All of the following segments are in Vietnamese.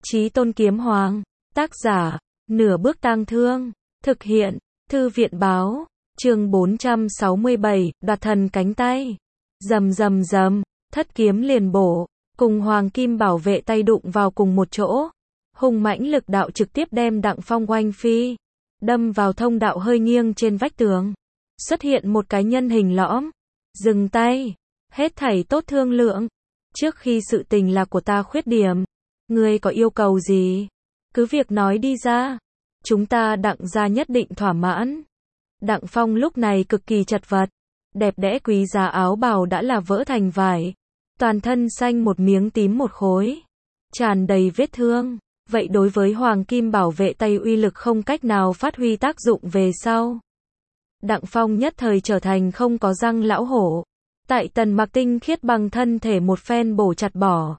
Chí Tôn Kiếm Hoàng. Tác giả, Nửa Bước Tang Thương. Thực hiện, Thư viện báo. Chương 467, đoạt thần cánh tay. Rầm rầm rầm, thất kiếm liền bổ, cùng hoàng kim bảo vệ tay đụng vào cùng một chỗ. Hùng mãnh lực đạo trực tiếp đem Đặng Phong oanh phi, đâm vào thông đạo hơi nghiêng trên vách tường. Xuất hiện một cái nhân hình lõm. Dừng tay, hết thảy tốt thương lượng. Trước khi sự tình là của ta khuyết điểm, ngươi có yêu cầu gì? Cứ việc nói đi ra. Chúng ta Đặng gia nhất định thỏa mãn. Đặng Phong lúc này cực kỳ chật vật. Đẹp đẽ quý giá áo bào đã là vỡ thành vải. Toàn thân xanh một miếng tím một khối. Tràn đầy vết thương. Vậy đối với hoàng kim bảo vệ tay uy lực không cách nào phát huy tác dụng về sau. Đặng Phong nhất thời trở thành không có răng lão hổ. Tại Tần Mặc tinh khiết bằng thân thể một phen bổ chặt bỏ.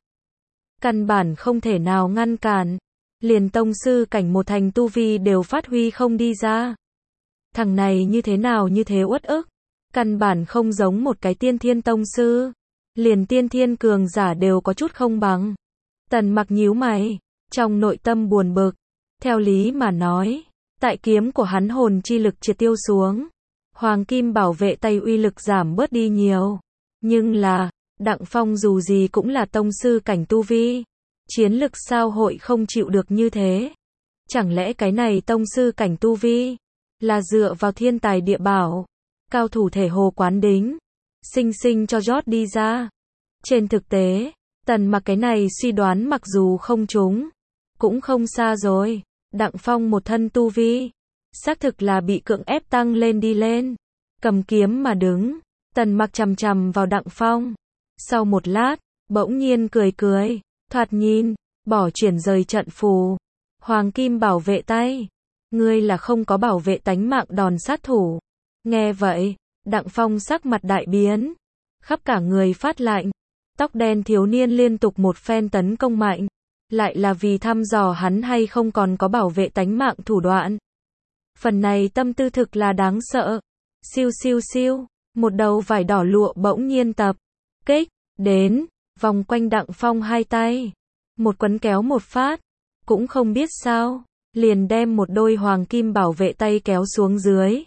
Căn bản không thể nào ngăn cản. Liền tông sư cảnh một thành tu vi đều phát huy không đi ra. Thằng này như thế nào như thế uất ức. Căn bản không giống một cái tiên thiên tông sư. Liền tiên thiên cường giả đều có chút không bằng. Tần Mặc nhíu mày. Trong nội tâm buồn bực. Theo lý mà nói. Tại kiếm của hắn hồn chi lực triệt tiêu xuống. Hoàng kim bảo vệ tay uy lực giảm bớt đi nhiều. Nhưng là, Đặng Phong dù gì cũng là tông sư cảnh tu vi. Chiến lực sao hội không chịu được như thế? Chẳng lẽ cái này tông sư cảnh tu vi là dựa vào thiên tài địa bảo, cao thủ thể hồ quán đính, sinh sinh cho rót đi ra? Trên thực tế, Tần Mặc cái này suy đoán mặc dù không trúng, cũng không xa rồi. Đặng Phong một thân tu vi, xác thực là bị cưỡng ép tăng lên đi lên. Cầm kiếm mà đứng, Tần Mặc chằm chằm vào Đặng Phong. Sau một lát, bỗng nhiên cười cười, thoạt nhìn, bỏ chuyển rời trận phù. Hoàng kim bảo vệ tay, ngươi là không có bảo vệ tánh mạng đòn sát thủ. Nghe vậy, Đặng Phong sắc mặt đại biến, khắp cả người phát lạnh. Tóc đen thiếu niên liên tục một phen tấn công mạnh, lại là vì thăm dò hắn hay không còn có bảo vệ tánh mạng thủ đoạn. Phần này tâm tư thực là đáng sợ. Siêu siêu siêu, một đầu vải đỏ lụa bỗng nhiên tập kích đến, vòng quanh Đặng Phong hai tay, một quấn kéo một phát, cũng không biết sao, liền đem một đôi hoàng kim bảo vệ tay kéo xuống dưới,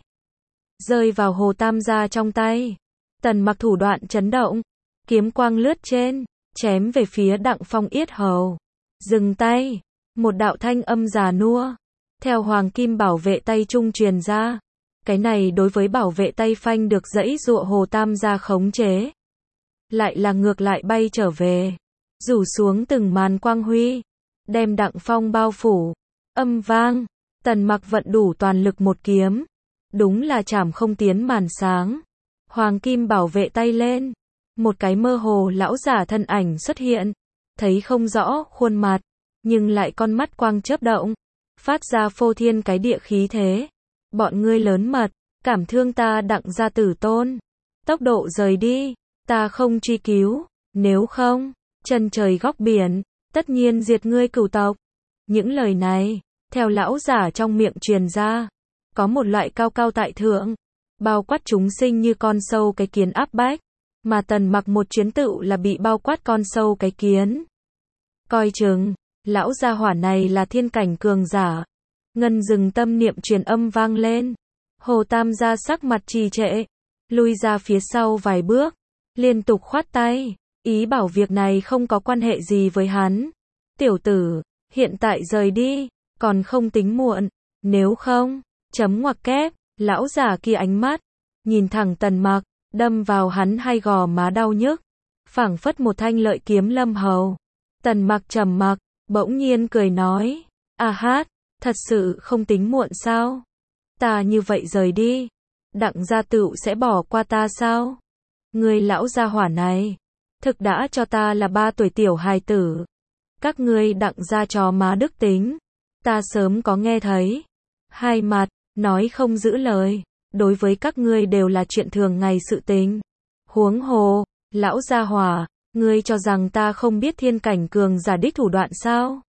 rơi vào Hồ Tam gia trong tay. Tần Mặc thủ đoạn chấn động, kiếm quang lướt trên, chém về phía Đặng Phong yết hầu. Dừng tay, một đạo thanh âm già nua theo hoàng kim bảo vệ tay trung truyền ra. Cái này đối với bảo vệ tay phanh được dãy dụa Hồ Tam gia khống chế, lại là ngược lại bay trở về, rủ xuống từng màn quang huy, đem Đặng Phong bao phủ. Âm vang, Tần Mặc vận đủ toàn lực một kiếm, đúng là chảm không tiến màn sáng. Hoàng kim bảo vệ tay lên, một cái mơ hồ lão giả thân ảnh xuất hiện, thấy không rõ khuôn mặt, nhưng lại con mắt quang chớp động, phát ra phô thiên cái địa khí thế. Bọn ngươi lớn mật, cảm thương ta Đặng gia tử tôn. Tốc độ rời đi, ta không truy cứu, nếu không, chân trời góc biển, tất nhiên diệt ngươi cửu tộc. Những lời này, theo lão giả trong miệng truyền ra, có một loại cao cao tại thượng, bao quát chúng sinh như con sâu cái kiến áp bách, mà Tần Mặc một chuyến tựu là bị bao quát con sâu cái kiến. Coi chừng, lão gia hỏa này là thiên cảnh cường giả. Ngân dừng tâm niệm truyền âm vang lên. Hồ Tam gia sắc mặt trì trệ, lui ra phía sau vài bước, liên tục khoát tay, ý bảo việc này không có quan hệ gì với hắn. Tiểu tử, hiện tại rời đi, còn không tính muộn, nếu không, chấm ngoặc kép. Lão già kia ánh mắt, nhìn thẳng Tần Mặc, đâm vào hắn hai gò má đau nhức, phảng phất một thanh lợi kiếm lâm hầu. Tần Mặc trầm mặc, bỗng nhiên cười nói, a hát, thật sự không tính muộn sao? Ta như vậy rời đi, Đặng gia tựu sẽ bỏ qua ta sao? Ngươi lão gia hỏa này, thực đã cho ta là 3 tuổi tiểu hài tử. Các ngươi Đặng gia chó má đức tính, ta sớm có nghe thấy. Hai mặt, nói không giữ lời, đối với các ngươi đều là chuyện thường ngày sự tình. Huống hồ, lão gia hỏa, ngươi cho rằng ta không biết thiên cảnh cường giả đích thủ đoạn sao?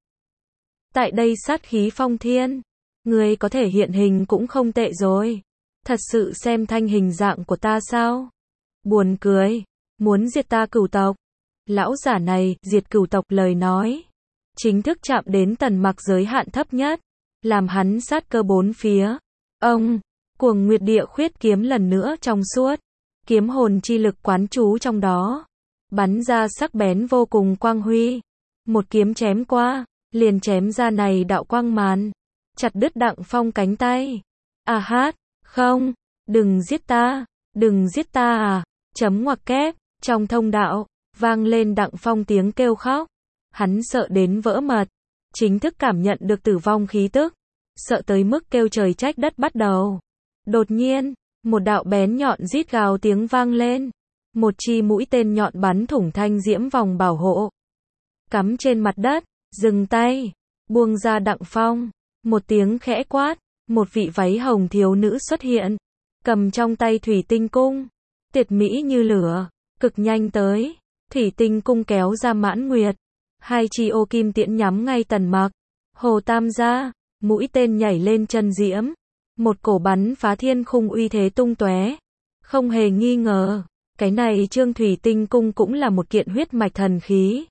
Tại đây sát khí phong thiên, ngươi có thể hiện hình cũng không tệ rồi. Thật sự xem thanh hình dạng của ta sao? Buồn cười, muốn diệt ta cửu tộc. Lão giả này, diệt cửu tộc lời nói, chính thức chạm đến Tần Mặc giới hạn thấp nhất, làm hắn sát cơ bốn phía. Ông, Cuồng Nguyệt Địa Khuyết kiếm lần nữa trong suốt, kiếm hồn chi lực quán trú trong đó, bắn ra sắc bén vô cùng quang huy. Một kiếm chém qua, liền chém ra này đạo quang màn, chặt đứt Đặng Phong cánh tay. A hát, không, đừng giết ta, đừng giết ta à, chấm ngoặc kép, trong thông đạo, vang lên Đặng Phong tiếng kêu khóc. Hắn sợ đến vỡ mật, chính thức cảm nhận được tử vong khí tức, sợ tới mức kêu trời trách đất bắt đầu. Đột nhiên, một đạo bén nhọn rít gào tiếng vang lên, một chi mũi tên nhọn bắn thủng thanh diễm vòng bảo hộ, cắm trên mặt đất. Dừng tay, buông ra Đặng Phong. Một tiếng khẽ quát, một vị váy hồng thiếu nữ xuất hiện, cầm trong tay thủy tinh cung, tuyệt mỹ như lửa, cực nhanh tới. Thủy tinh cung kéo ra mãn nguyệt, hai chi ô kim tiễn nhắm ngay Tần Mặc. Hồ Tam gia, mũi tên nhảy lên chân diễm, một cổ bắn phá thiên khung uy thế tung tóe. Không hề nghi ngờ, cái này Trương Thủy Tinh cung cũng là một kiện huyết mạch thần khí.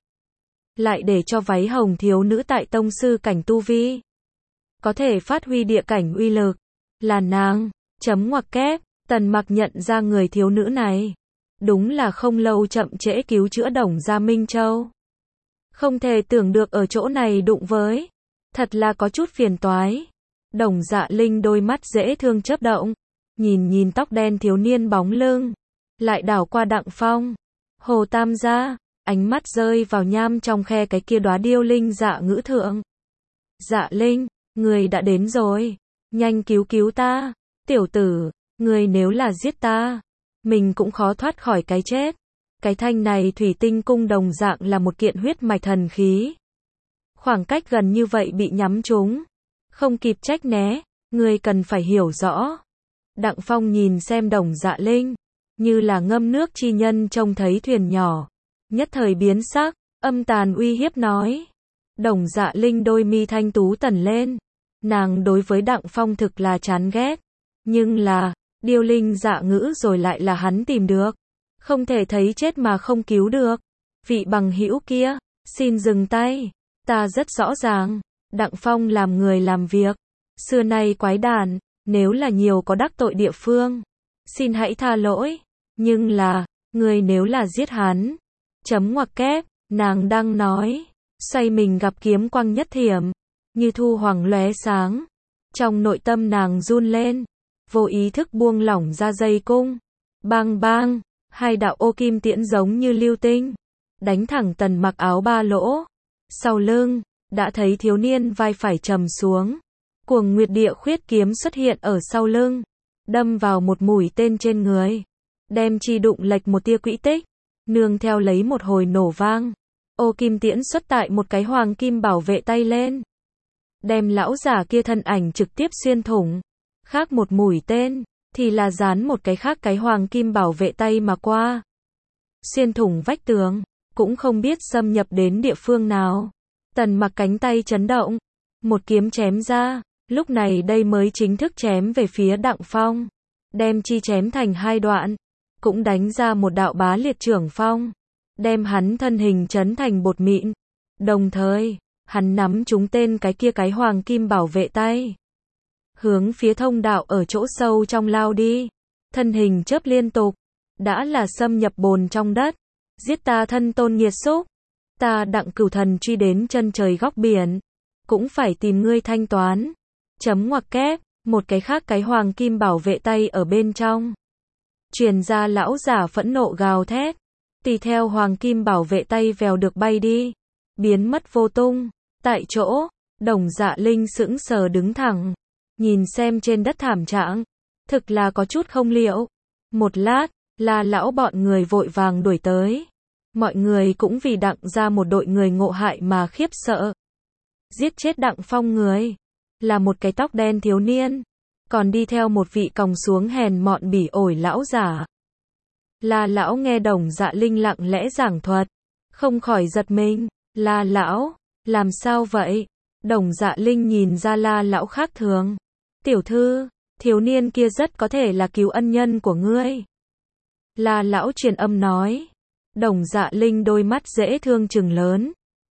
Lại để cho váy hồng thiếu nữ tại tông sư cảnh tu vi, có thể phát huy địa cảnh uy lực, là nàng. Chấm ngoặc kép, Tần Mặc nhận ra người thiếu nữ này, đúng là không lâu chậm trễ cứu chữa Đồng Gia Minh Châu. Không thể tưởng được ở chỗ này đụng với, thật là có chút phiền toái. Đồng Dạ Linh đôi mắt dễ thương chớp động, nhìn tóc đen thiếu niên bóng lưng, lại đảo qua Đặng Phong. Hồ Tam gia, ánh mắt rơi vào nham trong khe cái kia đóa điêu linh dạ ngữ thượng. Dạ Linh, người đã đến rồi, nhanh cứu cứu ta. Tiểu tử, người nếu là giết ta, mình cũng khó thoát khỏi cái chết. Cái thanh này thủy tinh cung đồng dạng là một kiện huyết mạch thần khí. Khoảng cách gần như vậy bị nhắm trúng, không kịp trách né, người cần phải hiểu rõ. Đặng Phong nhìn xem Đồng Dạ Linh, như là ngâm nước chi nhân trông thấy thuyền nhỏ, nhất thời biến sắc, âm tàn uy hiếp nói. Đồng Dạ Linh đôi mi thanh tú tẩn lên, nàng đối với Đặng Phong thực là chán ghét, nhưng là, điêu linh dạ ngữ rồi lại là hắn tìm được, không thể thấy chết mà không cứu được. Vị bằng hữu kia, xin dừng tay, ta rất rõ ràng, Đặng Phong làm người làm việc, xưa nay quái đản, nếu là nhiều có đắc tội địa phương, xin hãy tha lỗi, nhưng là, người nếu là giết hắn, chấm ngoặc kép, nàng đang nói, xoay mình gặp kiếm quang nhất thiểm, như thu hoàng lóe sáng, trong nội tâm nàng run lên, vô ý thức buông lỏng ra dây cung, bang bang, hai đạo ô kim tiễn giống như lưu tinh, đánh thẳng Tần Mặc áo ba lỗ. Sau lưng, đã thấy thiếu niên vai phải trầm xuống, Cuồng Nguyệt Địa Khuyết kiếm xuất hiện ở sau lưng, đâm vào một mũi tên trên người, đem chi đụng lệch một tia quỹ tích, nương theo lấy một hồi nổ vang, ô kim tiễn xuất tại một cái hoàng kim bảo vệ tay lên, đem lão giả kia thân ảnh trực tiếp xuyên thủng. Khác một mũi tên, thì là dán một cái khác cái hoàng kim bảo vệ tay mà qua, xuyên thủng vách tường, cũng không biết xâm nhập đến địa phương nào. Tần Mặc cánh tay chấn động, một kiếm chém ra, lúc này đây mới chính thức chém về phía Đặng Phong, đem chi chém thành hai đoạn, cũng đánh ra một đạo bá liệt trưởng phong, đem hắn thân hình chấn thành bột mịn. Đồng thời, hắn nắm trúng tên cái kia cái hoàng kim bảo vệ tay, hướng phía thông đạo ở chỗ sâu trong lao đi, thân hình chớp liên tục, đã là xâm nhập bồn trong đất, giết ta thân tôn nghiệt xúc, ta Đặng Cửu Thần truy đến chân trời góc biển, cũng phải tìm ngươi thanh toán. Chấm ngoặc kép, một cái khác cái hoàng kim bảo vệ tay ở bên trong, truyền ra lão giả phẫn nộ gào thét, tùy theo hoàng kim bảo vệ tay vèo được bay đi, biến mất vô tung. Tại chỗ, Đồng Dạ Linh sững sờ đứng thẳng, nhìn xem trên đất thảm trạng, thực là có chút không liệu. Một lát, là lão bọn người vội vàng đuổi tới, mọi người cũng vì Đặng ra một đội người ngộ hại mà khiếp sợ. Giết chết Đặng Phong người, là một cái tóc đen thiếu niên, còn đi theo một vị còng xuống hèn mọn bỉ ổi lão giả. Là lão nghe Đồng Dạ Linh lặng lẽ giảng thuật, không khỏi giật mình, là lão, làm sao vậy? Đồng Dạ Linh nhìn ra là lão khác thường. Tiểu thư, thiếu niên kia rất có thể là cứu ân nhân của ngươi. Là lão truyền âm nói. Đồng Dạ Linh đôi mắt dễ thương trừng lớn,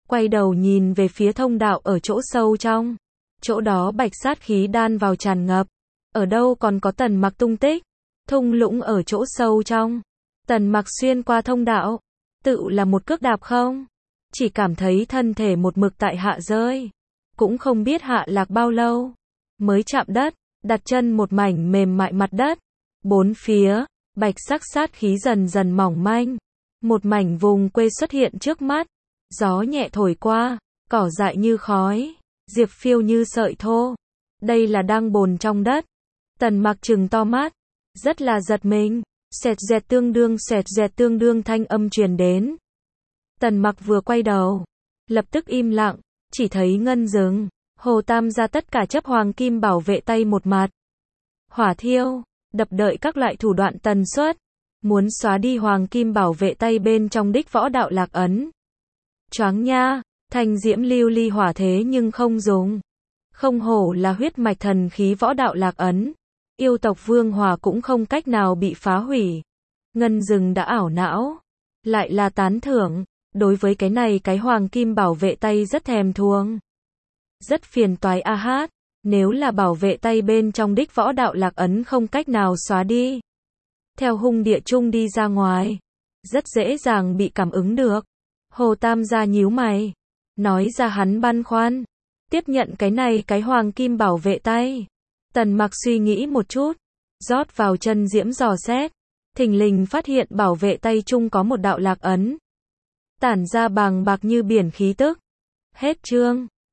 quay đầu nhìn về phía thông đạo ở chỗ sâu trong. Chỗ đó bạch sát khí đan vào tràn ngập. Ở đâu còn có Tần Mặc tung tích? Thung lũng ở chỗ sâu trong. Tần Mặc xuyên qua thông đạo. Tự là một cước đạp không? Chỉ cảm thấy thân thể một mực tại hạ rơi. Cũng không biết hạ lạc bao lâu. Mới chạm đất, đặt chân một mảnh mềm mại mặt đất. Bốn phía, bạch sắc sát khí dần dần mỏng manh. Một mảnh vùng quê xuất hiện trước mắt. Gió nhẹ thổi qua, cỏ dại như khói, diệp phiêu như sợi thô. Đây là đang bồn trong đất. Tần Mặc trừng to mắt, rất là giật mình. Xẹt dẹt tương đương thanh âm truyền đến. Tần Mặc vừa quay đầu, lập tức im lặng, chỉ thấy ngân rừng, Hồ Tam gia tất cả chấp hoàng kim bảo vệ tay một mặt. Hỏa thiêu, đập đợi các loại thủ đoạn tần suất, muốn xóa đi hoàng kim bảo vệ tay bên trong đích võ đạo lạc ấn. Choáng nha, thanh diễm lưu ly hỏa thế nhưng không dùng. Không hổ là huyết mạch thần khí võ đạo lạc ấn. Yêu tộc vương hỏa cũng không cách nào bị phá hủy. Ngân rừng đã ảo não. Lại là tán thưởng. Đối với cái này cái hoàng kim bảo vệ tay rất thèm thuồng. Rất phiền toái a hát. Nếu là bảo vệ tay bên trong đích võ đạo lạc ấn không cách nào xóa đi. Theo hung địa trung đi ra ngoài. Rất dễ dàng bị cảm ứng được. Hồ Tam gia nhíu mày. Nói ra hắn băn khoăn. Tiếp nhận cái này cái hoàng kim bảo vệ tay. Tần Mặc suy nghĩ một chút. Rót vào chân diễm dò xét. Thình lình phát hiện bảo vệ tay chung có một đạo lạc ấn. Tản ra bàng bạc như biển khí tức. Hết chương.